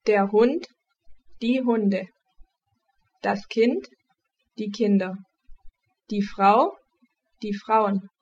der Hund, die Hunde, das Kind, die Kinder, die Frau, die Frauen,